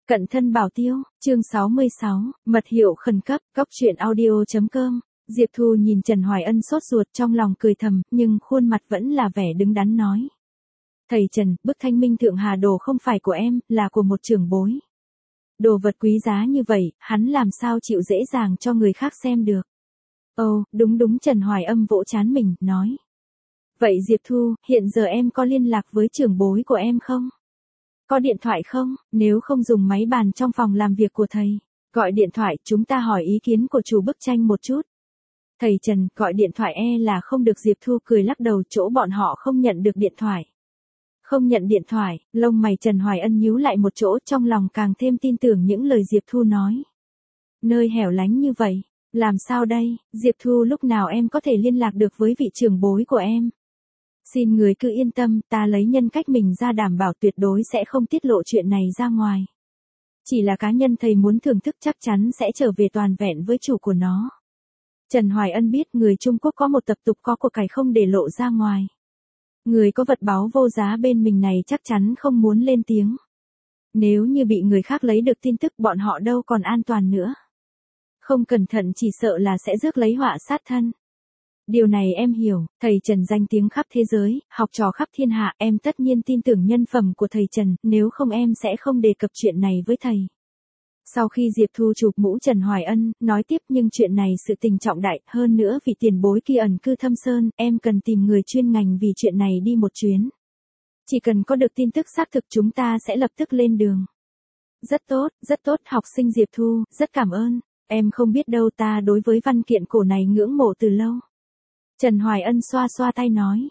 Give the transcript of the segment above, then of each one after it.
Cận thân bảo tiêu, chương 66, mật hiệu khẩn cấp, cóc truyện audio.com. Diệp Thu nhìn Trần Hoài Ân sốt ruột trong lòng cười thầm, nhưng khuôn mặt vẫn là vẻ đứng đắn nói. Thầy Trần, bức Thanh Minh Thượng Hà đồ không phải của em, là của một trưởng bối. Đồ vật quý giá như vậy, hắn làm sao chịu dễ dàng cho người khác xem được. Ồ, đúng Trần Hoài Âm vỗ trán mình, nói. Vậy Diệp Thu, hiện giờ em có liên lạc với trưởng bối của em không? Có điện thoại không? Nếu không dùng máy bàn trong phòng làm việc của thầy. Gọi điện thoại, chúng ta hỏi ý kiến của chủ bức tranh một chút. Thầy Trần, gọi điện thoại là không được. Diệp Thu cười lắc đầu, chỗ bọn họ không nhận được điện thoại. Không nhận điện thoại, lông mày Trần Hoài Ân nhíu lại một chỗ, trong lòng càng thêm tin tưởng những lời Diệp Thu nói. Nơi hẻo lánh như vậy, làm sao đây? Diệp Thu, lúc nào em có thể liên lạc được với vị trưởng bối của em? Xin người cứ yên tâm, ta lấy nhân cách mình ra đảm bảo tuyệt đối sẽ không tiết lộ chuyện này ra ngoài. Chỉ là cá nhân thầy muốn thưởng thức chắc chắn sẽ trở về toàn vẹn với chủ của nó. Trần Hoài Ân biết người Trung Quốc có một tập tục có của cải không để lộ ra ngoài. Người có vật báu vô giá bên mình này chắc chắn không muốn lên tiếng. Nếu như bị người khác lấy được tin tức bọn họ đâu còn an toàn nữa. Không cẩn thận chỉ sợ là sẽ rước lấy họa sát thân. Điều này em hiểu, thầy Trần danh tiếng khắp thế giới, học trò khắp thiên hạ, em tất nhiên tin tưởng nhân phẩm của thầy Trần, nếu không em sẽ không đề cập chuyện này với thầy. Sau khi Diệp Thu chụp mũ Trần Hoài Ân, nói tiếp nhưng chuyện này sự tình trọng đại, hơn nữa vì tiền bối kia ẩn cư thâm sơn, em cần tìm người chuyên ngành vì chuyện này đi một chuyến. Chỉ cần có được tin tức xác thực chúng ta sẽ lập tức lên đường. Rất tốt, học sinh Diệp Thu, rất cảm ơn, em không biết đâu ta đối với văn kiện cổ này ngưỡng mộ từ lâu. Trần Hoài Ân xoa xoa tay nói,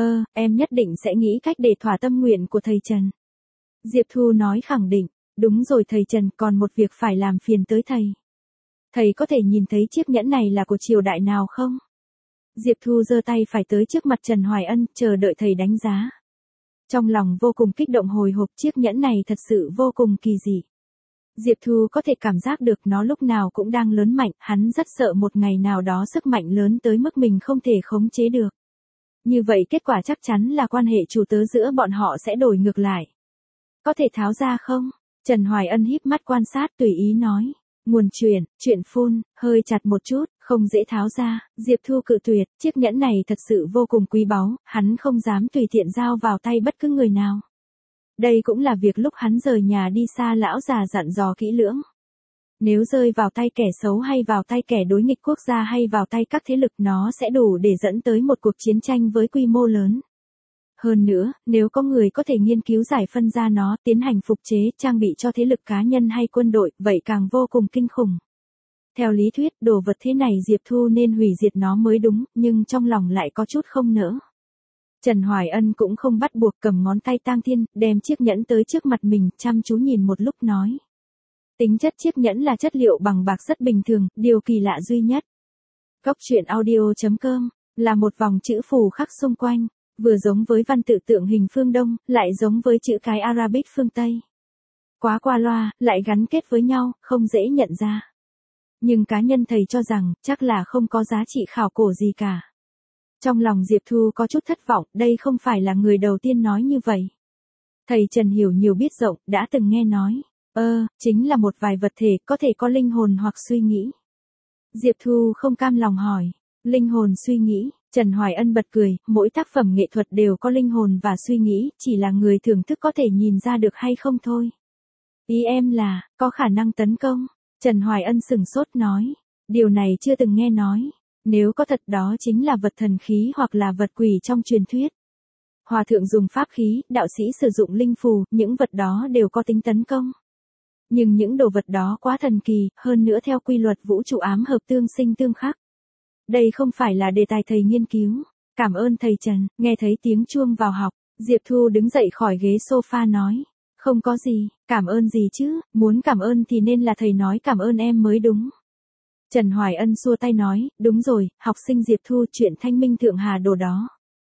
em nhất định sẽ nghĩ cách để thỏa tâm nguyện của thầy Trần. Diệp Thu nói khẳng định, đúng rồi thầy Trần, còn một việc phải làm phiền tới thầy. Thầy có thể nhìn thấy chiếc nhẫn này là của triều đại nào không? Diệp Thu giơ tay phải tới trước mặt Trần Hoài Ân, chờ đợi thầy đánh giá. Trong lòng vô cùng kích động hồi hộp, chiếc nhẫn này thật sự vô cùng kỳ dị. Diệp Thu có thể cảm giác được nó lúc nào cũng đang lớn mạnh, hắn rất sợ một ngày nào đó sức mạnh lớn tới mức mình không thể khống chế được. Như vậy kết quả chắc chắn là quan hệ chủ tớ giữa bọn họ sẽ đổi ngược lại. Có thể tháo ra không? Trần Hoài Ân híp mắt quan sát tùy ý nói. Nguồn chuyện phun, hơi chặt một chút, không dễ tháo ra. Diệp Thu cự tuyệt, chiếc nhẫn này thật sự vô cùng quý báu, hắn không dám tùy tiện giao vào tay bất cứ người nào. Đây cũng là việc lúc hắn rời nhà đi xa lão già dặn dò kỹ lưỡng. Nếu rơi vào tay kẻ xấu hay vào tay kẻ đối nghịch quốc gia hay vào tay các thế lực nó sẽ đủ để dẫn tới một cuộc chiến tranh với quy mô lớn. Hơn nữa, nếu có người có thể nghiên cứu giải phân ra nó, tiến hành phục chế, trang bị cho thế lực cá nhân hay quân đội, vậy càng vô cùng kinh khủng. Theo lý thuyết, đồ vật thế này Diệp Thu nên hủy diệt nó mới đúng, nhưng trong lòng lại có chút không nỡ. Trần Hoài Ân cũng không bắt buộc, cầm ngón tay Tang Thiên, đem chiếc nhẫn tới trước mặt mình, chăm chú nhìn một lúc nói. Tính chất chiếc nhẫn là chất liệu bằng bạc rất bình thường, điều kỳ lạ duy nhất. Cóc truyện audio.com, là một vòng chữ phù khắc xung quanh, vừa giống với văn tự tượng hình phương Đông, lại giống với chữ cái Arabic phương Tây. Quá qua loa, lại gắn kết với nhau, không dễ nhận ra. Nhưng cá nhân thầy cho rằng, chắc là không có giá trị khảo cổ gì cả. Trong lòng Diệp Thu có chút thất vọng, đây không phải là người đầu tiên nói như vậy. Thầy Trần hiểu nhiều biết rộng, đã từng nghe nói. Chính là một vài vật thể có thể có linh hồn hoặc suy nghĩ. Diệp Thu không cam lòng hỏi. Linh hồn suy nghĩ, Trần Hoài Ân bật cười, mỗi tác phẩm nghệ thuật đều có linh hồn và suy nghĩ, chỉ là người thưởng thức có thể nhìn ra được hay không thôi. Ý em là, có khả năng tấn công. Trần Hoài Ân sừng sốt nói. Điều này chưa từng nghe nói. Nếu có thật đó chính là vật thần khí hoặc là vật quỷ trong truyền thuyết. Hòa thượng dùng pháp khí, đạo sĩ sử dụng linh phù, những vật đó đều có tính tấn công. Nhưng những đồ vật đó quá thần kỳ, hơn nữa theo quy luật vũ trụ ám hợp tương sinh tương khắc. Đây không phải là đề tài thầy nghiên cứu. Cảm ơn thầy Trần, nghe thấy tiếng chuông vào học, Diệp Thu đứng dậy khỏi ghế sofa nói. Không có gì, cảm ơn gì chứ, muốn cảm ơn thì nên là thầy nói cảm ơn em mới đúng. Trần Hoài Ân xua tay nói, đúng rồi, học sinh Diệp Thu, chuyện Thanh Minh Thượng Hà đồ đó.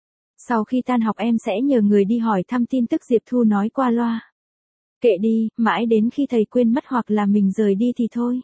Sau khi tan học em sẽ nhờ người đi hỏi thăm tin tức. Diệp Thu nói qua loa. Kệ đi, mãi đến khi thầy quên mất hoặc là mình rời đi thì thôi.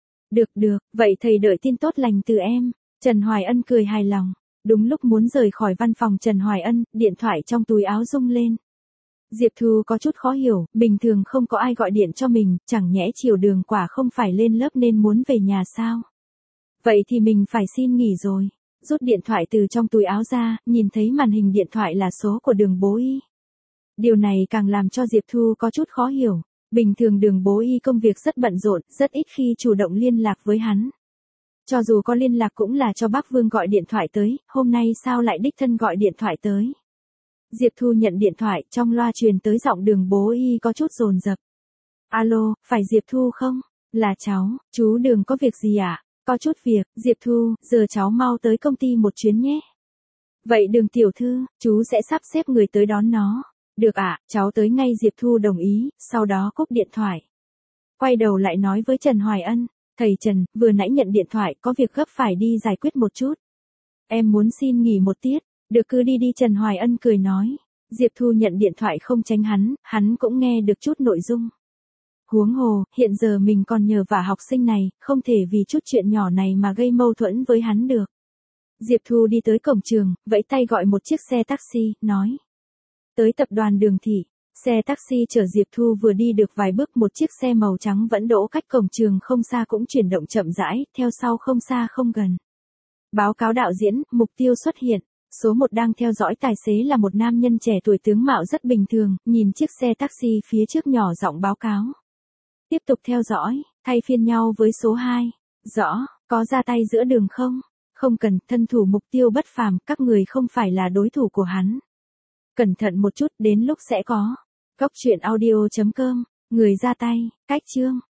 Được, vậy thầy đợi tin tốt lành từ em. Trần Hoài Ân cười hài lòng. Đúng lúc muốn rời khỏi văn phòng Trần Hoài Ân, điện thoại trong túi áo rung lên. Diệp Thu có chút khó hiểu, bình thường không có ai gọi điện cho mình, chẳng nhẽ chiều đường quả không phải lên lớp nên muốn về nhà sao? Vậy thì mình phải xin nghỉ rồi. Rút điện thoại từ trong túi áo ra, nhìn thấy màn hình điện thoại là số của Đường Bố Y. Điều này càng làm cho Diệp Thu có chút khó hiểu. Bình thường Đường Bố Y công việc rất bận rộn, rất ít khi chủ động liên lạc với hắn. Cho dù có liên lạc cũng là cho bác Vương gọi điện thoại tới, hôm nay sao lại đích thân gọi điện thoại tới. Diệp Thu nhận điện thoại, trong loa truyền tới giọng Đường Bố Y có chút dồn dập. Alo, phải Diệp Thu không? Là cháu, chú Đường có việc gì ạ? Có chút việc, Diệp Thu, giờ cháu mau tới công ty một chuyến nhé. Vậy Đường tiểu thư, chú sẽ sắp xếp người tới đón nó. Được ạ, cháu tới ngay. Diệp Thu đồng ý, sau đó cúp điện thoại. Quay đầu lại nói với Trần Hoài Ân, thầy Trần, vừa nãy nhận điện thoại, có việc gấp phải đi giải quyết một chút. Em muốn xin nghỉ một tiết, được cứ đi đi. Trần Hoài Ân cười nói. Diệp Thu nhận điện thoại không tránh hắn cũng nghe được chút nội dung. Huống hồ, hiện giờ mình còn nhờ vả học sinh này, không thể vì chút chuyện nhỏ này mà gây mâu thuẫn với hắn được. Diệp Thu đi tới cổng trường, vẫy tay gọi một chiếc xe taxi, nói. Tới tập đoàn Đường Thị, xe taxi chở Diệp Thu vừa đi được vài bước, một chiếc xe màu trắng vẫn đỗ cách cổng trường không xa cũng chuyển động chậm rãi, theo sau không xa không gần. Báo cáo đạo diễn, mục tiêu xuất hiện. Số 1 đang theo dõi tài xế là một nam nhân trẻ tuổi, tướng mạo rất bình thường, nhìn chiếc xe taxi phía trước nhỏ giọng báo cáo. Tiếp tục theo dõi, thay phiên nhau với số 2. Rõ, có ra tay giữa đường không? Không cần, thân thủ mục tiêu bất phàm, các người không phải là đối thủ của hắn. Cẩn thận một chút, đến lúc sẽ có. Cốc truyện audio.com, người ra tay, cách chương.